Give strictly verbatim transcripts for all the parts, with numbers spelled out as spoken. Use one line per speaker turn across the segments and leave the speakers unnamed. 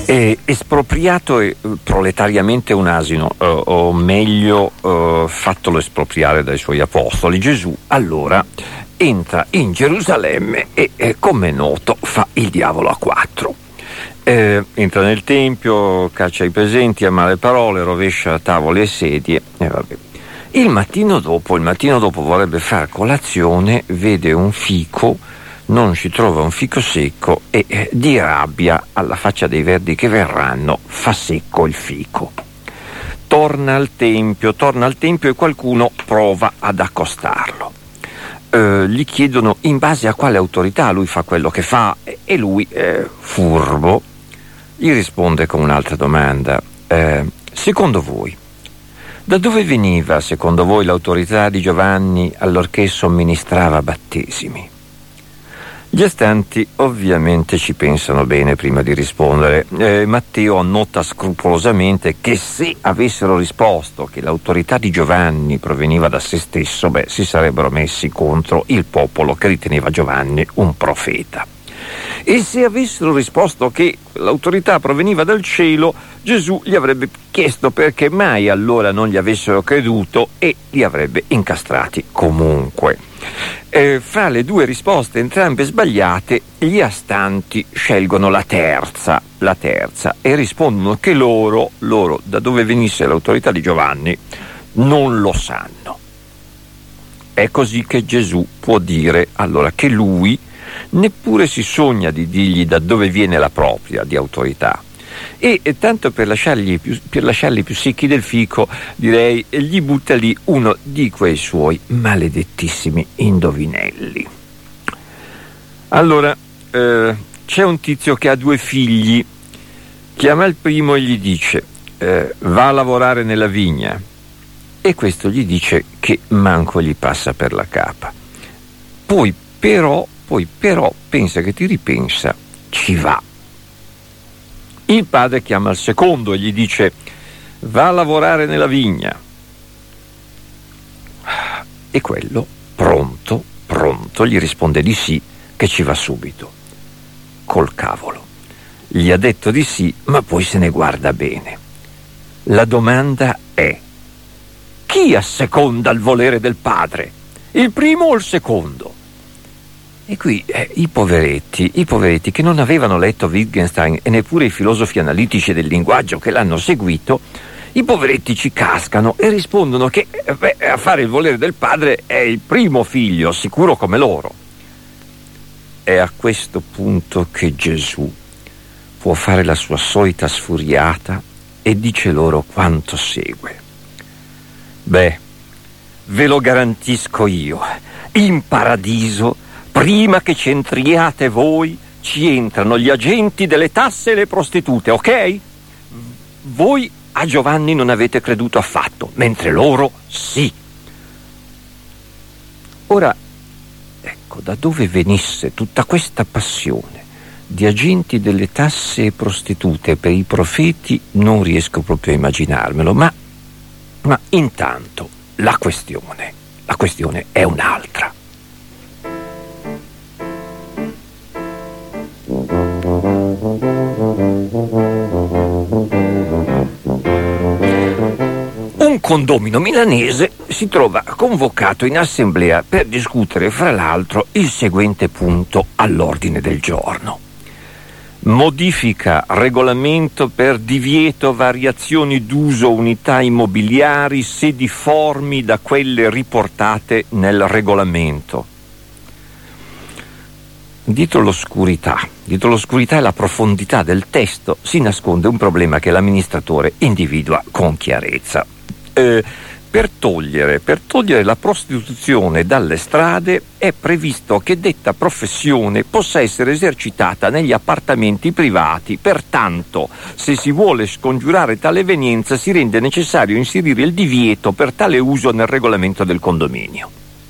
E espropriato e, proletariamente un asino, eh, o meglio eh, fattolo espropriare dai suoi apostoli, Gesù allora entra in Gerusalemme e, eh, come è noto, fa il diavolo a quattro. Eh, entra nel tempio, caccia i presenti, a male parole, rovescia tavoli e sedie e vabbè. Il mattino dopo, il mattino dopo vorrebbe far colazione, vede un fico, non ci trova un fico secco e eh, di rabbia, alla faccia dei verdi che verranno, fa secco il fico. Torna al tempio, torna al tempio e qualcuno prova ad accostarlo. Eh, gli chiedono in base a quale autorità lui fa quello che fa e lui, eh, furbo, gli risponde con un'altra domanda. Eh, secondo voi, da dove veniva, secondo voi, l'autorità di Giovanni allorché somministrava battesimi? Gli astanti ovviamente ci pensano bene prima di rispondere. Eh, Matteo annota scrupolosamente che se avessero risposto che l'autorità di Giovanni proveniva da se stesso, beh, si sarebbero messi contro il popolo che riteneva Giovanni un profeta. E se avessero risposto che l'autorità proveniva dal cielo, Gesù gli avrebbe chiesto perché mai allora non gli avessero creduto e li avrebbe incastrati comunque. Eh, fra le due risposte, entrambe sbagliate, gli astanti scelgono la terza, la terza, e rispondono che loro, loro, da dove venisse l'autorità di Giovanni, non lo sanno. È così che Gesù può dire allora che lui neppure si sogna di dirgli da dove viene la propria di autorità. E, e tanto per lasciargli, più, per lasciarli più secchi del fico, direi, gli butta lì uno di quei suoi maledettissimi indovinelli. Allora, eh, c'è un tizio che ha due figli, chiama il primo e gli dice eh, va a lavorare nella vigna, e questo gli dice che manco gli passa per la capa. Poi però, poi però pensa che ti ripensa, ci va. Il padre chiama il secondo e gli dice va a lavorare nella vigna, e quello pronto, pronto gli risponde di sì, che ci va subito. Col cavolo, gli ha detto di sì, ma poi se ne guarda bene. La domanda è: chi asseconda il volere del padre, il primo o il secondo? E qui eh, i poveretti, i poveretti che non avevano letto Wittgenstein e neppure i filosofi analitici del linguaggio che l'hanno seguito, i poveretti ci cascano e rispondono che eh, beh, a fare il volere del padre è il primo figlio, sicuro come loro. È a questo punto che Gesù può fare la sua solita sfuriata e dice loro quanto segue. Beh, ve lo garantisco io, in paradiso, prima che ci entriate voi, ci entrano gli agenti delle tasse e le prostitute, ok? Voi a Giovanni non avete creduto affatto, mentre loro sì. Ora, ecco, da dove venisse tutta questa passione di agenti delle tasse e prostitute per i profeti non riesco proprio a immaginarmelo, ma, ma intanto la questione, la questione è un'altra. Un condomino milanese si trova convocato in assemblea per discutere fra l'altro il seguente punto all'ordine del giorno: modifica regolamento per divieto variazioni d'uso unità immobiliari se difformi da quelle riportate nel regolamento. Dietro l'oscurità, dietro l'oscurità e la profondità del testo si nasconde un problema che l'amministratore individua con chiarezza. Eh, per togliere, per togliere la prostituzione dalle strade è previsto che detta professione possa essere esercitata negli appartamenti privati. Pertanto, se si vuole scongiurare tale evenienza, si rende necessario inserire il divieto per tale uso nel regolamento del condominio.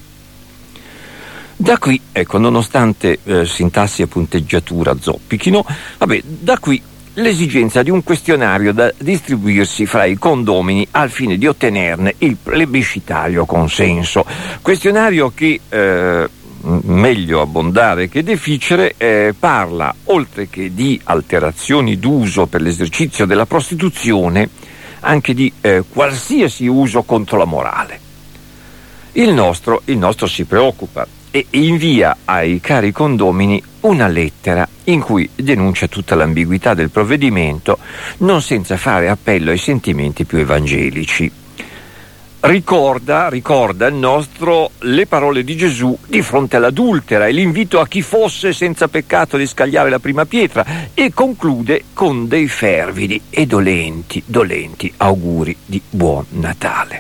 Da qui, ecco, nonostante eh, sintassi e punteggiatura zoppichino, vabbè, da qui l'esigenza di un questionario da distribuirsi fra i condomini al fine di ottenerne il plebiscitario consenso. Questionario che, eh, meglio abbondare che deficere, eh, parla, oltre che di alterazioni d'uso per l'esercizio della prostituzione, anche di eh, qualsiasi uso contro la morale. Il nostro, il nostro si preoccupa e invia ai cari condomini una lettera in cui denuncia tutta l'ambiguità del provvedimento, non senza fare appello ai sentimenti più evangelici. Ricorda, ricorda il nostro le parole di Gesù di fronte all'adultera e l'invito a chi fosse senza peccato di scagliare la prima pietra, e conclude con dei fervidi e dolenti, dolenti auguri di buon Natale.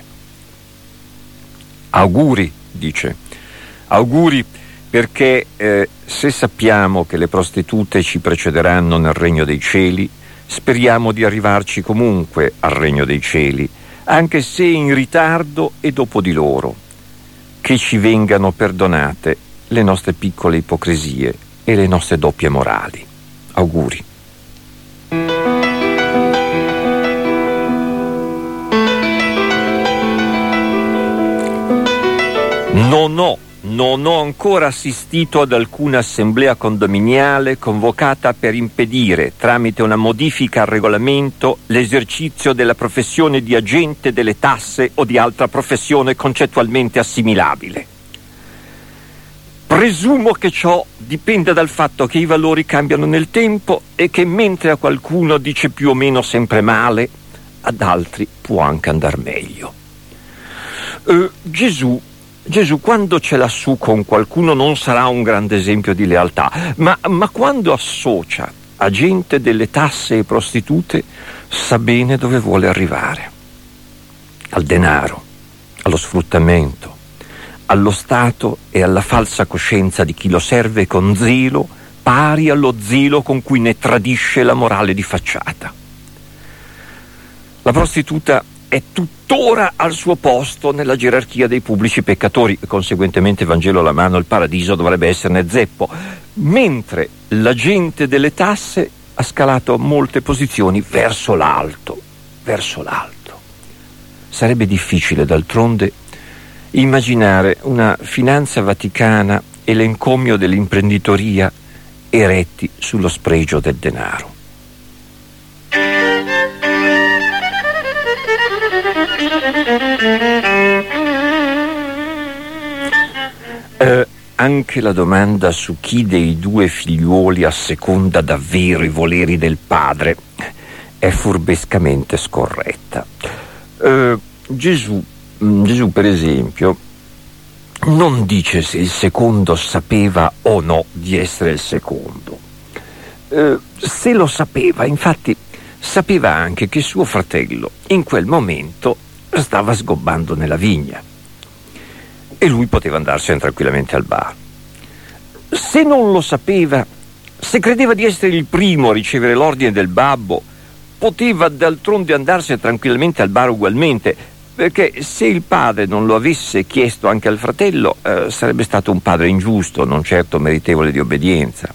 Auguri, dice, auguri perché eh, se sappiamo che le prostitute ci precederanno nel regno dei cieli, speriamo di arrivarci comunque al regno dei cieli, anche se in ritardo e dopo di loro. Che ci vengano perdonate le nostre piccole ipocrisie e le nostre doppie morali. Auguri. Non ho, non ho ancora assistito ad alcuna assemblea condominiale convocata per impedire, tramite una modifica al regolamento, l'esercizio della professione di agente delle tasse o di altra professione concettualmente assimilabile. Presumo che ciò dipenda dal fatto che i valori cambiano nel tempo e che mentre a qualcuno dice più o meno sempre male, ad altri può anche andar meglio. Eh, Gesù Gesù, quando ce l'ha su con qualcuno, non sarà un grande esempio di lealtà, ma, ma quando associa a gente delle tasse e prostitute, sa bene dove vuole arrivare. Al denaro, allo sfruttamento, allo stato e alla falsa coscienza di chi lo serve con zelo, pari allo zelo con cui ne tradisce la morale di facciata. La prostituta è tuttora al suo posto nella gerarchia dei pubblici peccatori, e conseguentemente, Vangelo alla mano, il paradiso dovrebbe esserne zeppo, mentre la gente delle tasse ha scalato molte posizioni verso l'alto, verso l'alto. Sarebbe difficile, d'altronde, immaginare una finanza vaticana e l'encomio dell'imprenditoria eretti sullo spregio del denaro. Eh, anche la domanda su chi dei due figliuoli asseconda davvero i voleri del padre è furbescamente scorretta. Eh, Gesù, Gesù, per esempio, non dice se il secondo sapeva o no di essere il secondo. Eh, se lo sapeva, infatti, sapeva anche che suo fratello in quel momento stava sgobbando nella vigna e lui poteva andarsene tranquillamente al bar. Se non lo sapeva, se credeva di essere il primo a ricevere l'ordine del babbo, poteva d'altronde andarsene tranquillamente al bar ugualmente, perché se il padre non lo avesse chiesto anche al fratello, eh, sarebbe stato un padre ingiusto, non certo meritevole di obbedienza.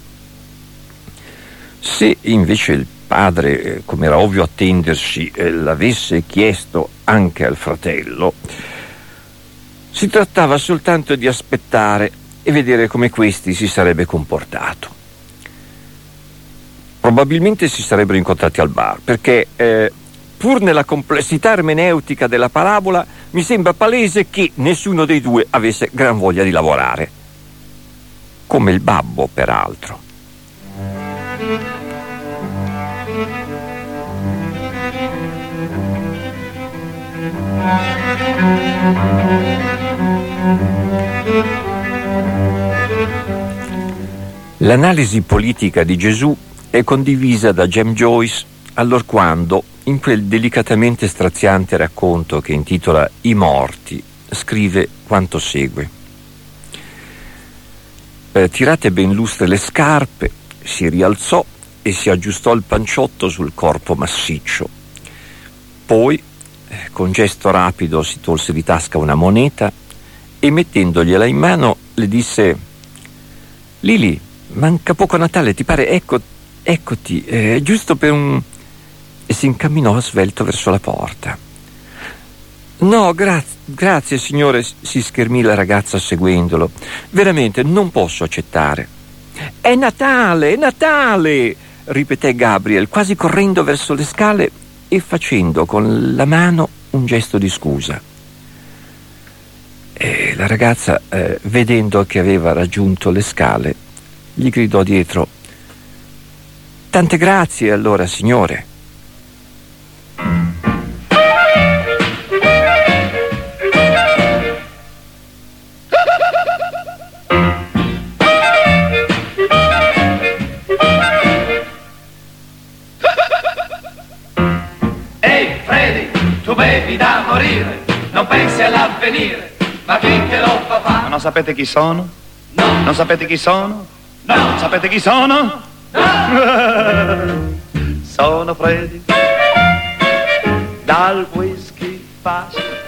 Se invece il padre, eh, come era ovvio attendersi, eh, l'avesse chiesto anche al fratello, si trattava soltanto di aspettare e vedere come questi si sarebbe comportato. Probabilmente si sarebbero incontrati al bar, perché eh, pur nella complessità ermeneutica della parabola mi sembra palese che nessuno dei due avesse gran voglia di lavorare, come il babbo peraltro. L'analisi politica di Gesù è condivisa da James Joyce allorquando, in quel delicatamente straziante racconto che intitola I morti, scrive quanto segue. Eh, tirate ben lustre le scarpe, si rialzò e si aggiustò il panciotto sul corpo massiccio. Poi, con gesto rapido, si tolse di tasca una moneta e, mettendogliela in mano, le disse: Lili, manca poco a Natale, ti pare? Ecco, eccoti, è eh, giusto per un... E si incamminò svelto verso la porta. No, gra- grazie signore, si schermì la ragazza seguendolo. Veramente non posso accettare. È Natale, è Natale! Ripeté Gabriel, quasi correndo verso le scale e facendo con la mano un gesto di scusa. E la ragazza, eh, vedendo che aveva raggiunto le scale, gli gridò dietro: tante grazie allora, signore.
Ehi, Freddy, tu bevi da morire, non pensi all'avvenire, ma chi te lo fa fare?
Ma non sapete chi sono?
No,
Non sapete chi sono?
no,
Non sapete chi sono?
no!
Sono Freddy, dal whisky fast